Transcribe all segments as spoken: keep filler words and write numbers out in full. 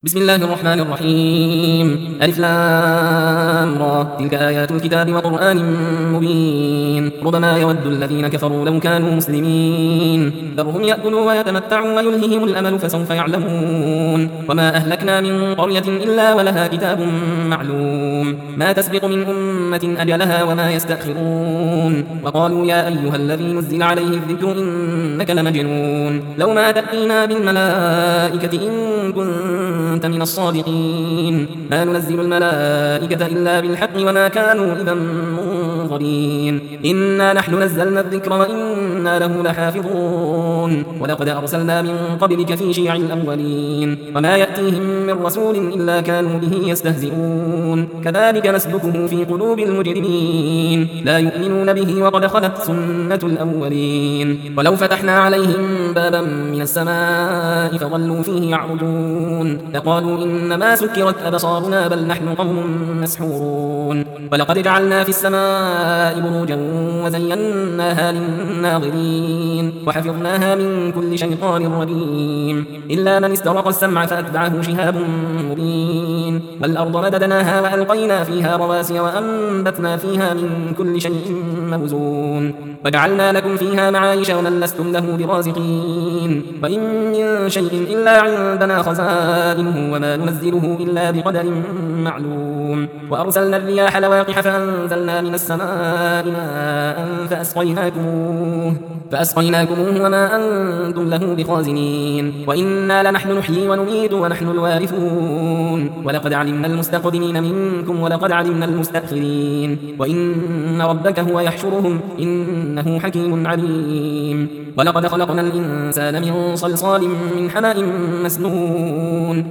بسم الله الرحمن الرحيم ألف لام را تلك آيات الكتاب وقرآن مبين ربما يود الذين كفروا لو كانوا مسلمين ذرهم يأكلوا ويتمتعوا ويلههم الأمل فسوف يعلمون وما أهلكنا من قرية إلا ولها كتاب معلوم ما تسبق من أمة أجلها وما يستأخرون وقالوا يا أيها الذي نزل عليه الذكر إنك لمجنون لو ما تأتينا بالملائكة إن كنت أنت من الصادقين ما ننزل الملائكة إلا بالحق وما كانوا إذا منظرين إنا نحن نزلنا الذكر وإنا له لحافظون ولقد أرسلنا من قبلك في شيع الأولين وما يأتيهم من رسول إلا كانوا به يستهزئون كذلك نسلكه في قلوب المجرمين لا يؤمنون به وقد خلت سنة الأولين ولو فتحنا عليهم بابا من السماء فظلوا فيه يعرجون قالوا إنما سكرت أبصارنا بل نحن قوم مسحورون ولقد جعلنا في السماء بروجا وزيناها للناظرين وحفظناها من كل شيطان رجيم إلا من استرق السمع فأتبعه شهاب مبين والأرض مددناها وألقينا فيها رواسي وأنبتنا فيها من كل شيء موزون وجعلنا لكم فيها معايش ومن لستم له برازقين وإن من شيء إلا عندنا خزائنه وما ننزله إلا بقدر معلوم وأرسلنا الرياح لواقح فأنزلنا من السماء ماء فأسقيناكموه فأسقيناكموه وما أنتم له بخازنين وإنا لنحن نحيي ونميت ونحن الوارثون ولقد علمنا المستقدمين منكم ولقد علمنا المستأخرين وإن ربك هو يحشرهم إنه حكيم عليم ولقد خلقنا الإنسان من صلصال من حمأ مسنون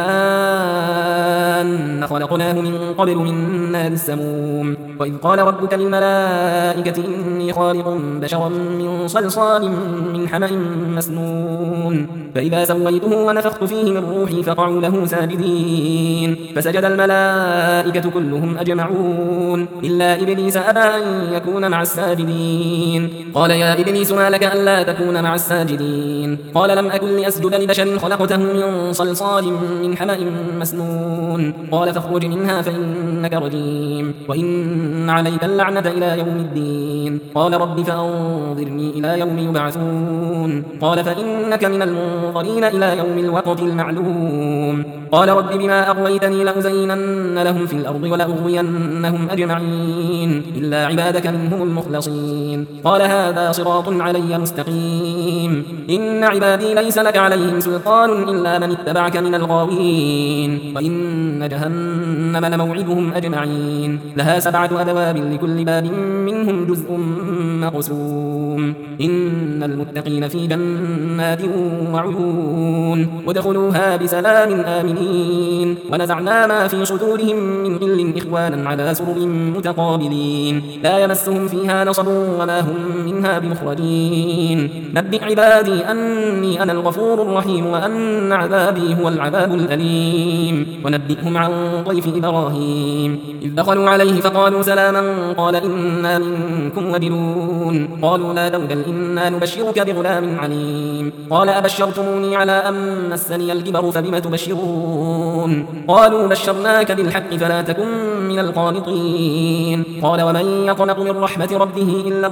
والجان خلقناه من قبل من نار السموم وإذ قال ربك للملائكة إني خالق بشرا من صلصال من حمأ مسنون فإذا سويته ونفخت فيه من روحي فقعوا له ساجدين فسجد الملائكة كلهم أجمعون إلا إبليس أبى أن يكون مع الساجدين قال يا إبليس ما لك ألا تكون مع الساجدين قال لم أكن لأسجد لبشر خلقته من صلصال من حمأ مسنون قال فاخرج منها فإنك رجيم وإن عليك اللعنة إلى يوم الدين قال رب فأنظرني إلى يوم يبعثون قال فإنك من المنظرين إلى يوم الوقت المعلوم قال رب بما أغويتني لأزينن لهم في الأرض ولأغوينهم أجمعين إلا عبادك منهم المخلصين قال هذا صراط علي مستقيم إن عبادي ليس لك عليهم سلطان إلا من اتبعك من الغاوين وإن جهنم لموعدهم أجمعين لها سبعة أبواب لكل باب منهم جزء مقسوم إن المتقين في جنات وعيون ودخلوها بسلام آمنين ونزعنا ما في صدورهم من غل إخوانا على سرر متقابلين لا يمسهم فيها نصب وما هم منها بمخرجين نبئ عبادي أني أنا الغفور الرحيم وأن عذابي هو العذاب الأليم ونبئهم عن ضيف إبراهيم إذ دخلوا عليه فقالوا سلاما قال إنا منكم وجلون قالوا لا توجل إنا نبشرك بغلام عليم قال أبشرتموني على أن مسني الكبر فبم تبشرون قالوا بشرناك بالحق فلا تكن من القانطين قال ومن يقنط من رحمة ربه إلا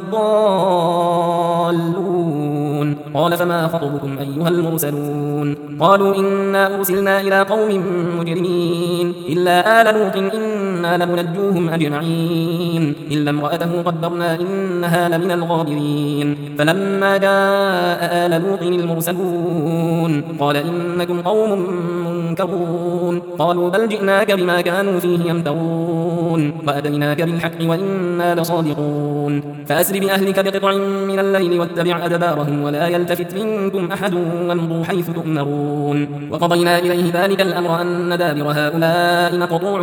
الضالون قال فما خطبكم أيها المرسلون قالوا إنا أرسلنا إلى قوم مجرمين إلا آل لوط إنا لمنجوهم أجمعين إلا امرأته قدرنا إنها لمن الغابرين فلما جاء آل لوط المرسلون قال إنكم قوم منكرون قالوا بل جئناك بما كانوا فيه يمترون وأتيناك بالحق وإنا لصادقون فأسر بأهلك بقطع من الليل واتبع أدبارهم ولا يلتفت منكم أحد وامضوا حيث تؤمرون وقضينا إليه ذلك الأمر أن دابر هؤلاء مقطوع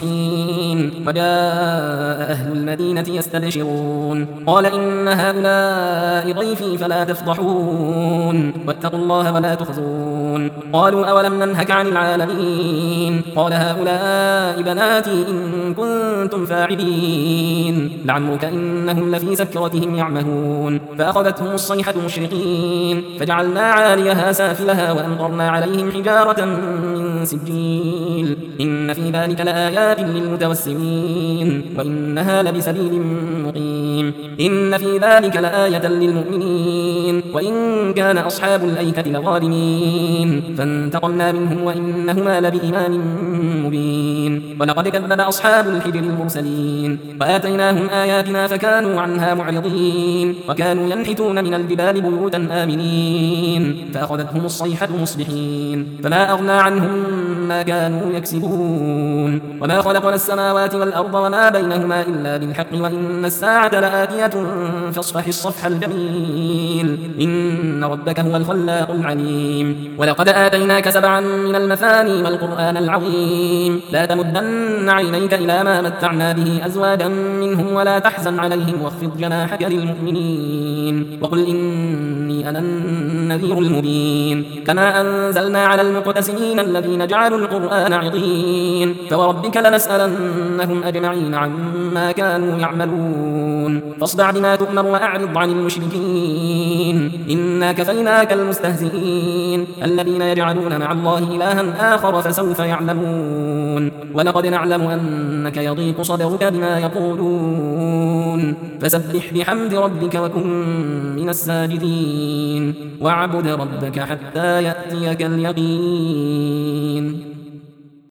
مصبحين وجاء أهل المدينة يستبشرون قال إن هؤلاء هؤلاء ضيفي فلا تفضحون واتقوا الله ولا تخزون. قالوا أولم ننهك عن العالمين قال هؤلاء بناتي إن كنتم فاعلين لعمرك إنهم لفي سكرتهم يعمهون فأخذتهم الصيحة مشرقين فجعلنا عاليها سافلها وأمطرنا عليهم حجارة من سجيل إن في ذلك لآيات للمتوسمين وإنها لبسبيل مقيم إن في ذلك لآية للمؤمنين وإن كان أصحاب الأيكة لظالمين فانتقمنا منهم وإنهما لبإمام مبين ولقد كذب أصحاب الحجر المرسلين وآتيناهم آياتنا فكانوا عنها معرضين وكانوا ينحتون من الجبال بيوتا آمنين فأخذتهم الصيحة مصبحين فما أغنى عنهم ما كانوا يكسبون وما خلقنا السماوات والأرض وما بينهما إلا بالحق وإن الساعة لآتية فاصفح الصفح الجميل إن ربك هو الخلاق العليم ولقد آتيناك سبعا من المثاني والقرآن العظيم لا تمدن عينيك إلى ما متعنا به أزواجا منهم ولا تحزن عليهم واخفض جناحك للمؤمنين وقل إني أنا النذير المبين كما أنزلنا على المقتسمين الذين جعلوا القرآن عضين فوربك لنسألنهم أجمعين عما كانوا يعملون فاصدع بما تؤمر وأعرض عن المشركين إنا كفيناك المستهزئين الذين يجعلون مع الله إلها آخر فسوف يعلمون ولقد نعلم أنك يضيق صدرك بما يقولون فسبح بحمد ربك وكن من الساجدين واعبد ربك حتى يأتيك اليقين.